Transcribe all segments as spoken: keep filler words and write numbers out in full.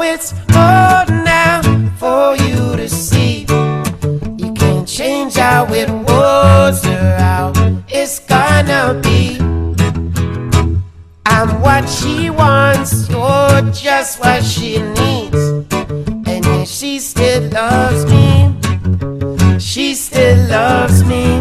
it's hard now for you to see. You can't change how it was or how it's gonna be. I'm what she wants, you're just what she needs. And yeah, she still loves me, she still loves me.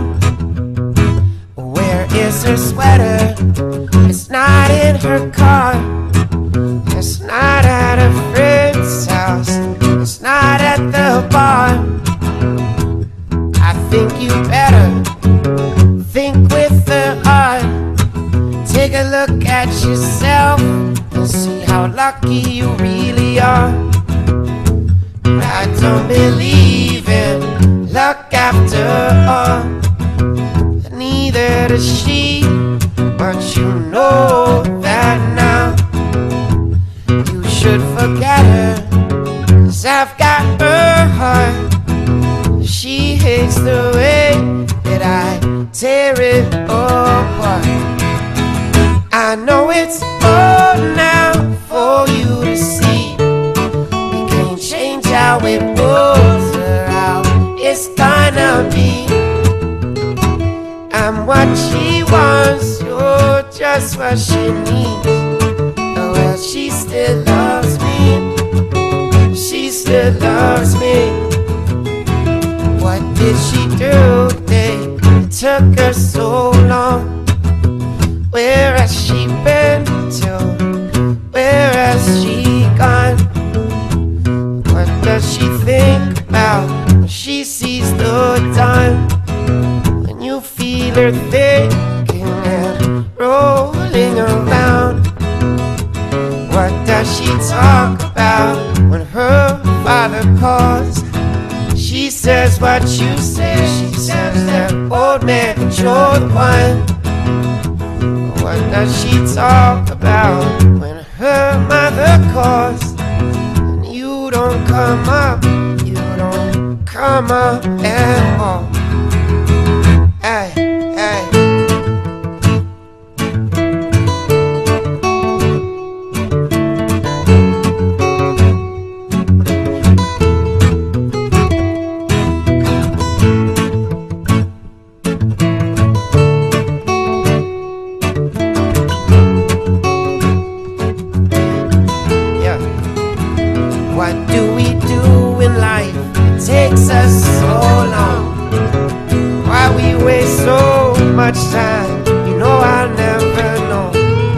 Where is her sweater? It's not in her car. It's not at a friend's house. It's not at the bar. I think you better think with the heart. Take a look at yourself and see how lucky you really are. I don't believe in luck after all. Neither does she, but you know that now. You should forget her, 'cause I've got her heart. She hates the way that I tear it apart. I know it's hard now for you to see. You can't change how it was or how it's gonna be. I'm what she wants, you're just what she needs. Oh well, she still loves me, she still loves me. What did she do? They it took her so long. Where has she been to? Where has she gone? What does she think about when she sees the dawn? When you feel her thinking and rolling around. What does she talk about when her father calls? She says what you say. She says that old man, you're the one. What does she talk about when her mother calls? And you don't come up, you don't come up at all. Hey, hey. What do we do in life? It takes us so long. Why we waste so much time? You know I'll never know.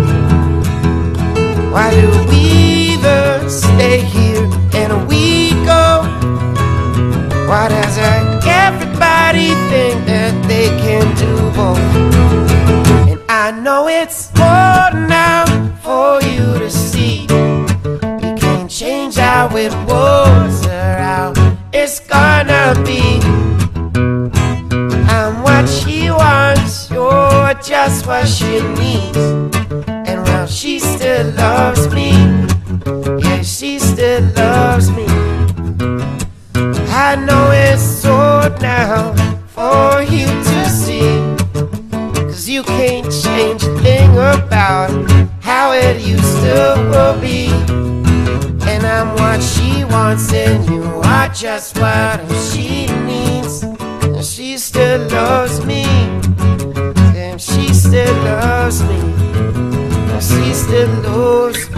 Why do we either stay here and we go? Why does everybody think that they can do both? And I know it's hard now for you to see. Change how it was or how it's gonna be. I'm what she wants, you're just what she needs. And well, she still loves me, yeah, she still loves me. I know it's hard now for you to see, 'cause you can't change a thing about how it used to will be. And I'm what she wants and you are just what she needs. And she still loves me, and she still loves me, and she still loves me.